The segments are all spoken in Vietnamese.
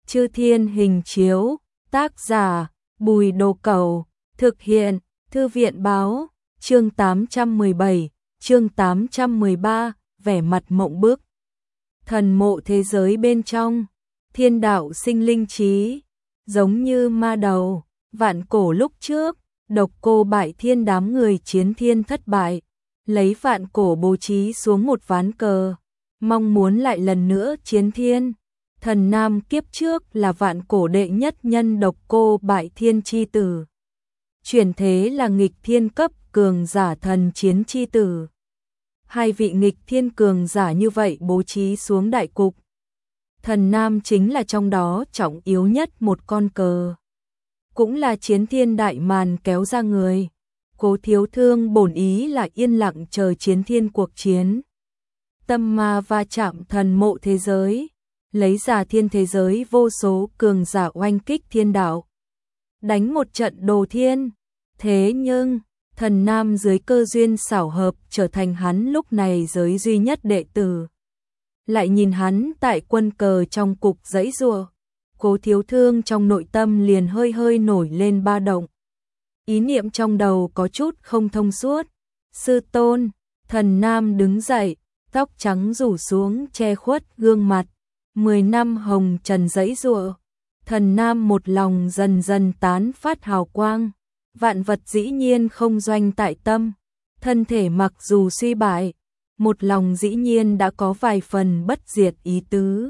Chư Thiên Hình Chiếu, tác giả Bùi Đồ Cẩu, thực hiện Thư viện báo, chương 817, chương 813, vẻ mặt mộng bức. Thần mộ thế giới bên trong, thiên đạo sinh linh trí, giống như ma đầu, vạn cổ lúc trước, Độc Cô bại thiên đám người chiến thiên thất bại, lấy vạn cổ bố trí xuống một ván cờ, mong muốn lại lần nữa chiến thiên. Thần nam kiếp trước là vạn cổ đệ nhất nhân Độc Cô bại thiên chi tử. Chuyển thế là nghịch thiên cấp cường giả thần chiến chi tử. Hai vị nghịch thiên cường giả như vậy bố trí xuống đại cục. Thần nam chính là trong đó trọng yếu nhất một con cờ. Cũng là chiến thiên đại màn kéo ra người. Cố Thiếu Thương bổn ý là yên lặng chờ chiến thiên cuộc chiến. Tâm ma va chạm thần mộ thế giới, lấy ra thiên thế giới vô số cường giả oanh kích thiên đạo. Đánh một trận đồ thiên, thế nhưng, thần nam dưới cơ duyên xảo hợp trở thành hắn lúc này giới duy nhất đệ tử. Lại nhìn hắn tại quân cờ trong cục giãy giụa, Cố Thiếu Thương trong nội tâm liền hơi hơi nổi lên ba động. Ý niệm trong đầu có chút không thông suốt. Sư tôn, thần nam đứng dậy, tóc trắng rủ xuống che khuất gương mặt. 10 năm hồng trần giãy giụa, thần nam một lòng dần dần tán phát hào quang. Vạn vật dĩ nhiên không doanh tại tâm, thân thể mặc dù suy bại, một lòng dĩ nhiên đã có vài phần bất diệt ý tứ.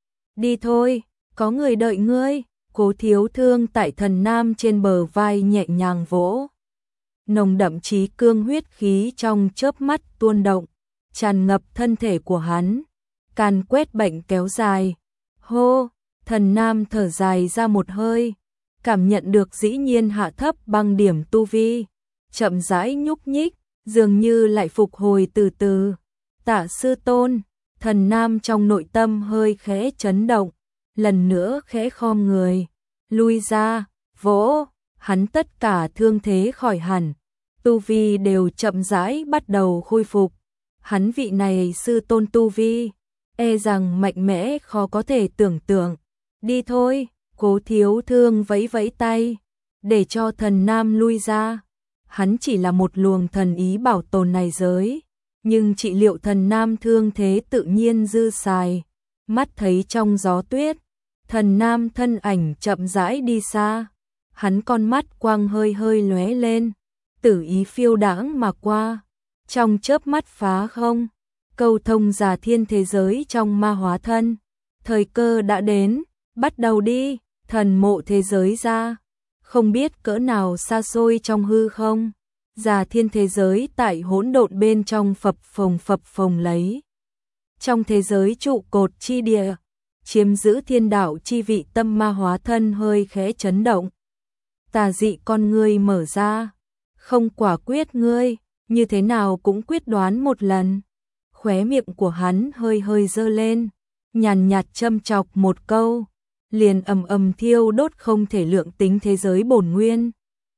Đi thôi, có người đợi ngươi. Cố Thiếu Thương tại thần nam trên bờ vai nhẹ nhàng vỗ. Nồng đậm chí cương huyết khí trong chớp mắt tuôn động, tràn ngập thân thể của hắn, càn quét bệnh kéo dài. Hô, thần nam thở dài ra một hơi, cảm nhận được dĩ nhiên hạ thấp băng điểm tu vi, chậm rãi nhúc nhích, dường như lại phục hồi từ từ. Tạ sư tôn, thần nam trong nội tâm hơi khẽ chấn động, lần nữa khẽ khom người, lui ra, vỗ, hắn tất cả thương thế khỏi hẳn, tu vi đều chậm rãi bắt đầu khôi phục. Hắn vị này sư tôn tu vi, e rằng mạnh mẽ khó có thể tưởng tượng. Đi thôi, Cố Thiếu Thương vẫy vẫy tay, để cho thần nam lui ra. Hắn chỉ là một luồng thần ý bảo tồn này giới, nhưng trị liệu thần nam thương thế tự nhiên dư xài. Mắt thấy trong gió tuyết, thần nam thân ảnh chậm rãi đi xa. Hắn con mắt quang hơi hơi lóe lên, tử ý phiêu đãng mà qua. Trong chớp mắt phá không, câu thông giả thiên thế giới trong ma hóa thân. Thời cơ đã đến, bắt đầu đi. Thần mộ thế giới ra, không biết cỡ nào xa xôi trong hư không. Giả thiên thế giới tại hỗn độn bên trong phập phồng lấy. Trong thế giới trụ cột chi địa, chiếm giữ thiên đạo chi vị tâm ma hóa thân hơi khẽ chấn động. Tà dị con ngươi mở ra, không quả quyết ngươi, như thế nào cũng quyết đoán một lần. Khóe miệng của hắn hơi hơi giơ lên, nhàn nhạt châm chọc một câu, liền ầm thiêu đốt không thể lượng tính thế giới bổn nguyên.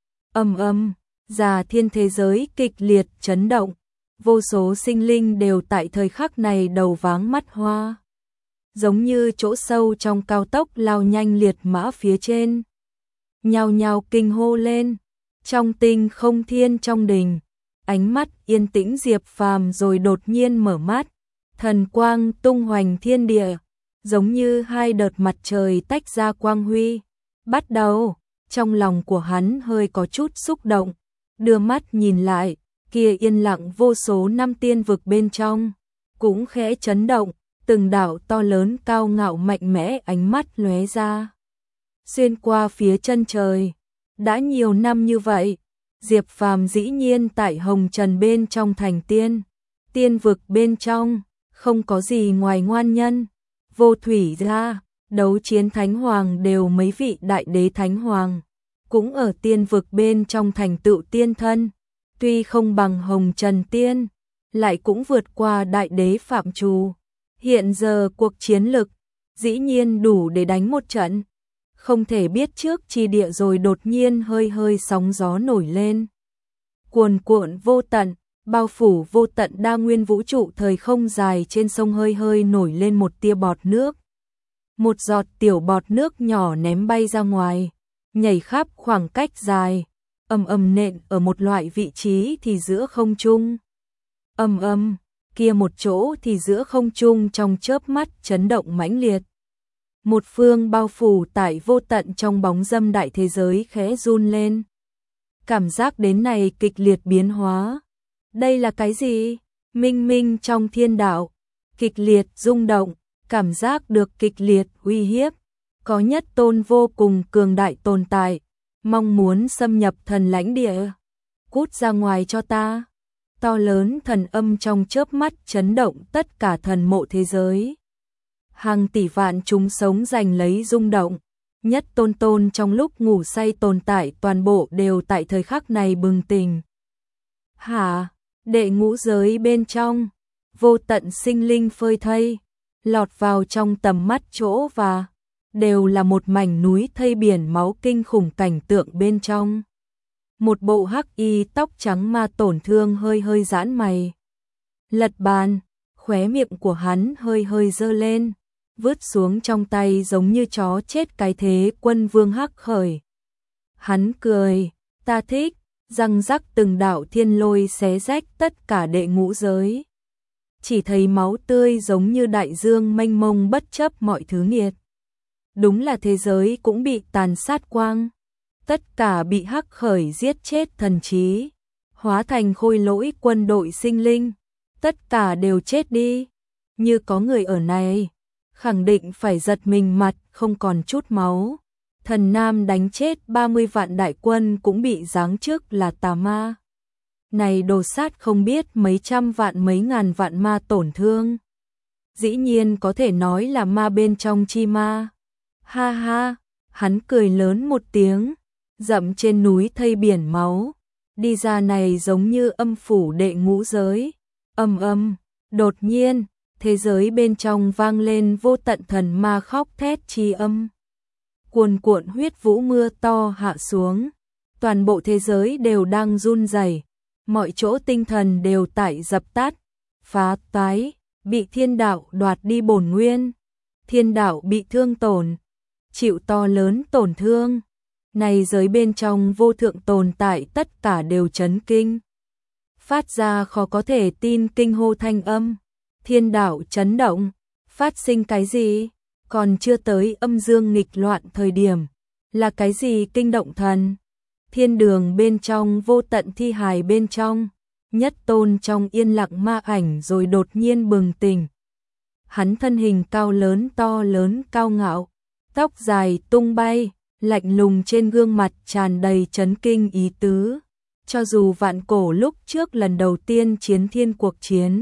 Giả thiên thế giới kịch liệt chấn động, vô số sinh linh đều tại thời khắc này đầu váng mắt hoa. Giống như chỗ sâu trong cao tốc lao nhanh liệt mã phía trên. Nhao nhao kinh hô lên, trong tinh không thiên trong đình, ánh mắt yên tĩnh Diệp Phàm rồi đột nhiên mở mắt, thần quang tung hoành thiên địa, giống như hai đợt mặt trời tách ra quang huy. Bắt đầu, trong lòng của hắn hơi có chút xúc động, đưa mắt nhìn lại, kia yên lặng vô số năm tiên vực bên trong, cũng khẽ chấn động, từng đạo to lớn cao ngạo mạnh mẽ ánh mắt lóe ra. Xuyên qua phía chân trời, đã nhiều năm như vậy, Diệp Phàm dĩ nhiên tại hồng trần bên trong thành tiên, tiên vực bên trong, không có gì ngoài ngoan nhân. Vô thủy ra, đấu chiến thánh hoàng đều mấy vị đại đế thánh hoàng, cũng ở tiên vực bên trong thành tựu tiên thân, tuy không bằng hồng trần tiên, lại cũng vượt qua đại đế phạm trù. Hiện giờ cuộc chiến lực, dĩ nhiên đủ để đánh một trận, không thể biết trước chi địa rồi đột nhiên hơi hơi sóng gió nổi lên. Cuồn cuộn vô tận, bao phủ vô tận đa nguyên vũ trụ thời không dài trên sông hơi hơi nổi lên một tia bọt nước. một giọt tiểu bọt nước nhỏ ném bay ra ngoài, nhảy khắp khoảng cách dài, ầm ầm nện ở một loại vị trí thì giữa không trung. Ầm ầm, kia một chỗ thì giữa không trung trong chớp mắt chấn động mãnh liệt. Một phương bao phủ tại vô tận trong bóng dâm đại thế giới khẽ run lên. Cảm giác đến này kịch liệt biến hóa. Đây là cái gì? Minh minh trong thiên đạo, kịch liệt rung động, cảm giác được kịch liệt uy hiếp. Có nhất tôn vô cùng cường đại tồn tại, mong muốn xâm nhập thần lãnh địa. Cút ra ngoài cho ta. To lớn thần âm trong chớp mắt chấn động tất cả thần mộ thế giới. Hàng tỷ vạn chúng sống giành lấy rung động. Nhất tôn tôn trong lúc ngủ say tồn tại toàn bộ đều tại thời khắc này bừng tỉnh. Hả? Đệ ngũ giới bên trong, vô tận sinh linh phơi thây, lọt vào trong tầm mắt chỗ và đều là một mảnh núi thây biển máu kinh khủng cảnh tượng bên trong. Một bộ hắc y tóc trắng ma tổn thương hơi hơi giãn mày. Lật bàn, khóe miệng của hắn hơi hơi giơ lên, vứt xuống trong tay giống như chó chết cái thế quân vương hắc khởi. Hắn cười, ta thích, răng rắc từng đạo thiên lôi xé rách tất cả đệ ngũ giới. Chỉ thấy máu tươi giống như đại dương mênh mông bất chấp mọi thứ nghiệt. Đúng là thế giới cũng bị tàn sát quang. Tất cả bị hắc khởi giết chết thần trí, hóa thành khôi lỗi quân đội sinh linh. Tất cả đều chết đi. Như có người ở này, khẳng định phải giật mình mặt không còn chút máu. Thần Nam đánh chết 30 vạn đại quân cũng bị giáng chức là tà ma. Này đồ sát không biết mấy trăm vạn mấy ngàn vạn ma tổn thương. Dĩ nhiên có thể nói là ma bên trong chi ma. Ha ha, hắn cười lớn một tiếng, dậm trên núi thây biển máu. Đi ra này giống như âm phủ đệ ngũ giới. Âm âm, đột nhiên, thế giới bên trong vang lên vô tận thần ma khóc thét chi âm. Cuồn cuộn huyết vũ mưa to hạ xuống, toàn bộ thế giới đều đang run rẩy, mọi chỗ tinh thần đều tại dập tắt, phá toái, bị thiên đạo đoạt đi bổn nguyên, thiên đạo bị thương tổn, chịu to lớn tổn thương. Này giới bên trong vô thượng tồn tại tất cả đều chấn kinh, phát ra khó có thể tin kinh hô thanh âm. Thiên đạo chấn động, phát sinh cái gì? Còn chưa tới âm dương nghịch loạn thời điểm, là cái gì kinh động thần? Thiên đường bên trong vô tận thi hài bên trong, nhất tôn trong yên lặng ma ảnh rồi đột nhiên bừng tỉnh. Hắn thân hình cao lớn to lớn cao ngạo, tóc dài tung bay, lạnh lùng trên gương mặt tràn đầy chấn kinh ý tứ. Cho dù vạn cổ lúc trước lần đầu tiên chiến thiên cuộc chiến,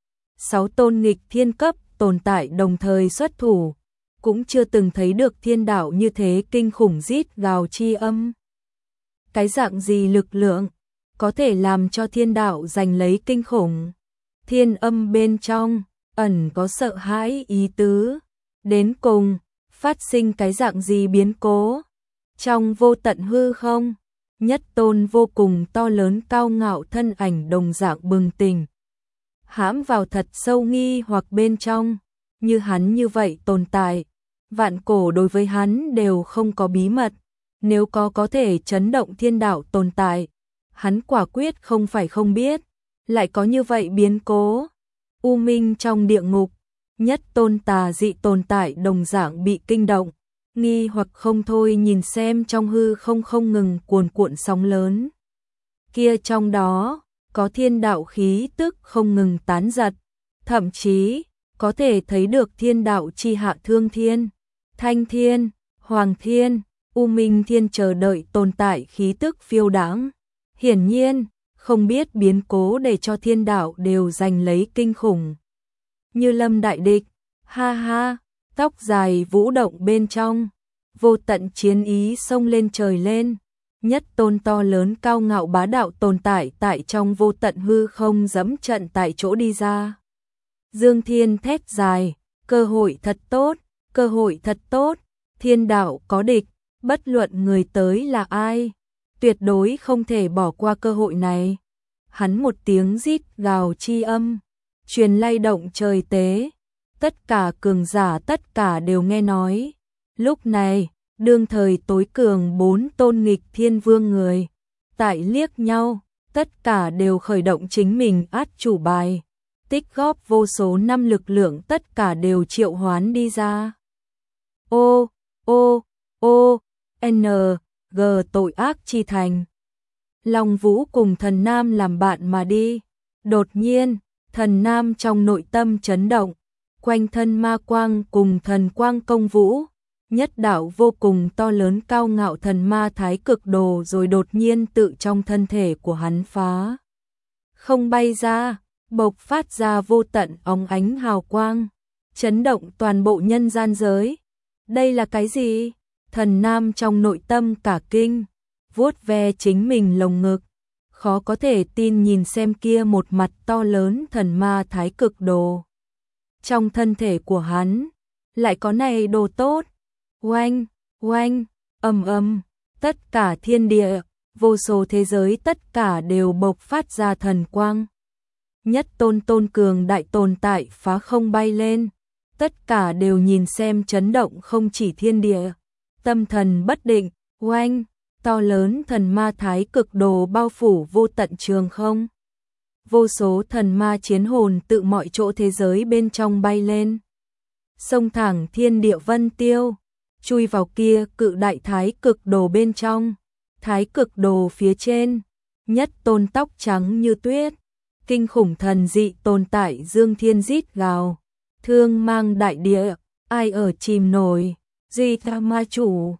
6 tôn nghịch thiên cấp tồn tại đồng thời xuất thủ, cũng chưa từng thấy được thiên đạo như thế kinh khủng rít gào chi âm. Cái dạng gì lực lượng có thể làm cho thiên đạo giành lấy kinh khủng? Thiên âm bên trong ẩn có sợ hãi ý tứ, đến cùng phát sinh cái dạng gì biến cố? Trong vô tận hư không, nhất tôn vô cùng to lớn cao ngạo thân ảnh đồng dạng bừng tỉnh, hãm vào thật sâu nghi hoặc bên trong. Như hắn như vậy tồn tại, vạn cổ đối với hắn đều không có bí mật. Nếu có thể chấn động thiên đạo tồn tại, hắn quả quyết không phải không biết. Lại có như vậy biến cố. U minh trong địa ngục, nhất tôn tà dị tồn tại đồng dạng bị kinh động, nghi hoặc không thôi nhìn xem trong hư không không ngừng cuồn cuộn sóng lớn. Kia trong đó có thiên đạo khí tức không ngừng tán giật, thậm chí có thể thấy được thiên đạo chi hạ thương thiên, thanh thiên, hoàng thiên, u minh thiên chờ đợi tồn tại khí tức phiêu đãng. Hiển nhiên, không biết biến cố để cho thiên đạo đều giành lấy kinh khủng. Như lâm đại địch, ha ha, tóc dài vũ động bên trong, vô tận chiến ý xông lên trời lên. Nhất tôn to lớn cao ngạo bá đạo tồn tại tại trong vô tận hư không dẫm trận tại chỗ đi ra. Dương Thiên thét dài, cơ hội thật tốt, cơ hội thật tốt, thiên đạo có địch, bất luận người tới là ai, tuyệt đối không thể bỏ qua cơ hội này. Hắn một tiếng rít gào chi âm, truyền lay động trời tế, tất cả cường giả tất cả đều nghe nói. Lúc này, đương thời tối cường 4 tôn nghịch thiên vương người, tại liếc nhau, tất cả đều khởi động chính mình át chủ bài, tích góp vô số năm lực lượng tất cả đều triệu hoán đi ra. G tội ác chi thành. Long Vũ cùng Thần Nam làm bạn mà đi. Đột nhiên, Thần Nam trong nội tâm chấn động, quanh thân ma quang cùng thần quang công vũ, nhất đạo vô cùng to lớn cao ngạo thần ma thái cực đồ rồi đột nhiên tự trong thân thể của hắn phá không bay ra, bộc phát ra vô tận óng ánh hào quang, chấn động toàn bộ nhân gian giới. Đây là cái gì? Thần Nam trong nội tâm cả kinh, vuốt ve chính mình lồng ngực, khó có thể tin nhìn xem kia một mặt to lớn thần ma thái cực đồ. Trong thân thể của hắn, lại có này đồ tốt. Oanh, oanh, tất cả thiên địa, vô số thế giới tất cả đều bộc phát ra thần quang. Nhất tôn cường đại tồn tại phá không bay lên, tất cả đều nhìn xem chấn động không chỉ thiên địa, tâm thần bất định. Oanh, to lớn thần ma thái cực đồ bao phủ vô tận trường không. Vô số thần ma chiến hồn tự mọi chỗ thế giới bên trong bay lên, xông thẳng thiên địa vân tiêu, chui vào kia cự đại thái cực đồ bên trong. Thái cực đồ phía trên, nhất tôn tóc trắng như tuyết, kinh khủng thần dị tồn tại dương thiên rít gào, thương mang đại địa, ai ở chìm nổi, duy ta ma chủ.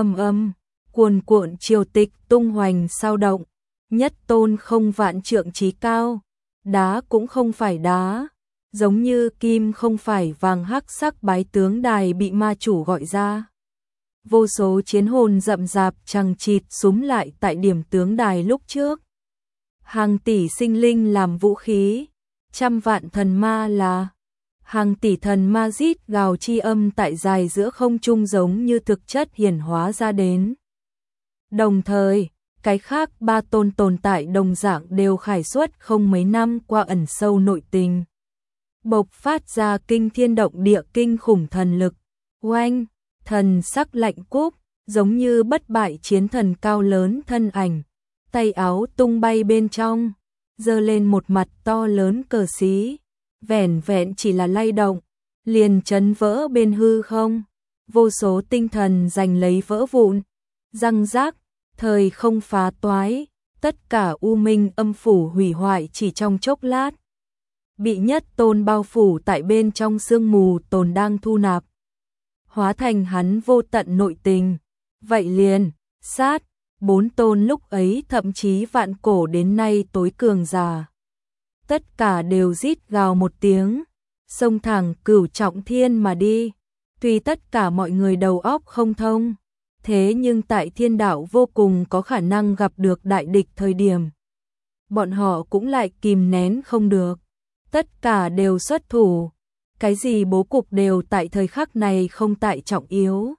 Cuồn cuộn triều tịch tung hoành sao động, nhất tôn không vạn trượng chí cao, đá cũng không phải đá, giống như kim không phải vàng hắc sắc bái tướng đài bị ma chủ gọi ra. Vô số chiến hồn rậm rạp chằng chịt súm lại tại điểm tướng đài lúc trước. Hàng tỷ sinh linh làm vũ khí, trăm vạn thần ma là hàng tỷ thần ma rít gào chi âm tại dài giữa không trung giống như thực chất hiển hóa ra đến. Đồng thời, cái khác 3 tôn tồn tại đồng dạng đều khải xuất không mấy năm qua ẩn sâu nội tình, bộc phát ra kinh thiên động địa kinh khủng thần lực. Oanh, thần sắc lạnh cúc, giống như bất bại chiến thần cao lớn thân ảnh, tay áo tung bay bên trong, giơ lên một mặt to lớn cờ xí, vẻn vẹn chỉ là lay động, liền chấn vỡ bên hư không, vô số tinh thần giành lấy vỡ vụn, răng rác, thời không phá toái, tất cả u minh âm phủ hủy hoại chỉ trong chốc lát, bị nhất tôn bao phủ tại bên trong sương mù tồn đang thu nạp, hóa thành hắn vô tận nội tình. Vậy liền, sát, 4 tôn lúc ấy thậm chí vạn cổ đến nay tối cường giả, tất cả đều rít gào một tiếng, xông thẳng cửu trọng thiên mà đi. Tuy tất cả mọi người đầu óc không thông, thế nhưng tại thiên đạo vô cùng có khả năng gặp được đại địch thời điểm, bọn họ cũng lại kìm nén không được, tất cả đều xuất thủ, cái gì bố cục đều tại thời khắc này không tại trọng yếu.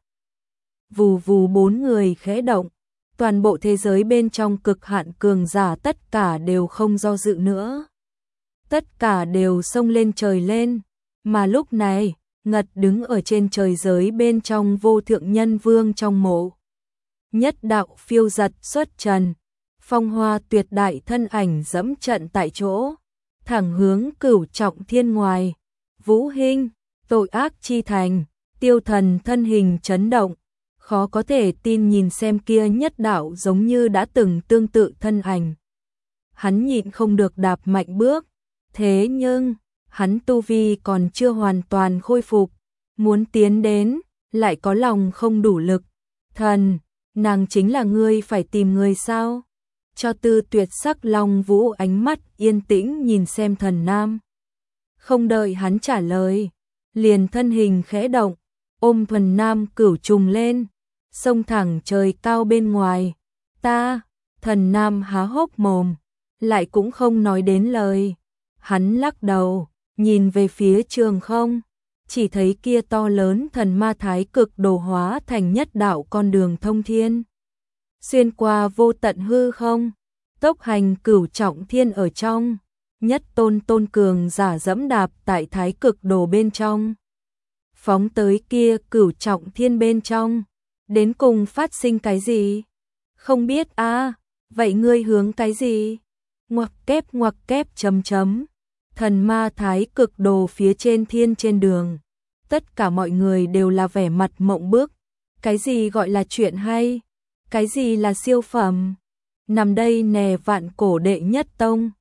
Vù vù 4 người khẽ động, toàn bộ thế giới bên trong cực hạn cường giả tất cả đều không do dự nữa, tất cả đều xông lên trời lên, mà lúc này, ngật đứng ở trên trời giới bên trong vô thượng nhân vương trong mộ. Nhất đạo phiêu giật xuất trần, phong hoa tuyệt đại thân ảnh dẫm trận tại chỗ, thẳng hướng cửu trọng thiên ngoài. Vũ Hinh, tội ác chi thành, tiêu thần thân hình chấn động, khó có thể tin nhìn xem kia nhất đạo giống như đã từng tương tự thân ảnh. Hắn nhịn không được đạp mạnh bước, thế nhưng, hắn tu vi còn chưa hoàn toàn khôi phục, muốn tiến đến, lại có lòng không đủ lực. Thần, nàng chính là ngươi phải tìm người sao? Cho Tư Tuyệt sắc Long Vũ ánh mắt yên tĩnh nhìn xem Thần Nam. Không đợi hắn trả lời, liền thân hình khẽ động, ôm Thần Nam cửu trùng lên, xông thẳng trời cao bên ngoài. Ta, Thần Nam há hốc mồm, lại cũng không nói đến lời. Hắn lắc đầu, nhìn về phía trường không, chỉ thấy kia to lớn thần ma thái cực đồ hóa thành nhất đạo con đường thông thiên, xuyên qua vô tận hư không, tốc hành cửu trọng thiên ở trong. nhất tôn tôn cường giả dẫm đạp tại thái cực đồ bên trong. Phóng tới kia cửu trọng thiên bên trong. Đến cùng phát sinh cái gì? Không biết à, vậy ngươi hướng cái gì? Ngoặc kép chấm chấm. Thần ma thái cực đồ phía trên thiên trên đường. Tất cả mọi người đều là vẻ mặt mộng bức. Cái gì gọi là chuyện hay? Cái gì là siêu phẩm? Nằm đây nè vạn cổ đệ nhất tông.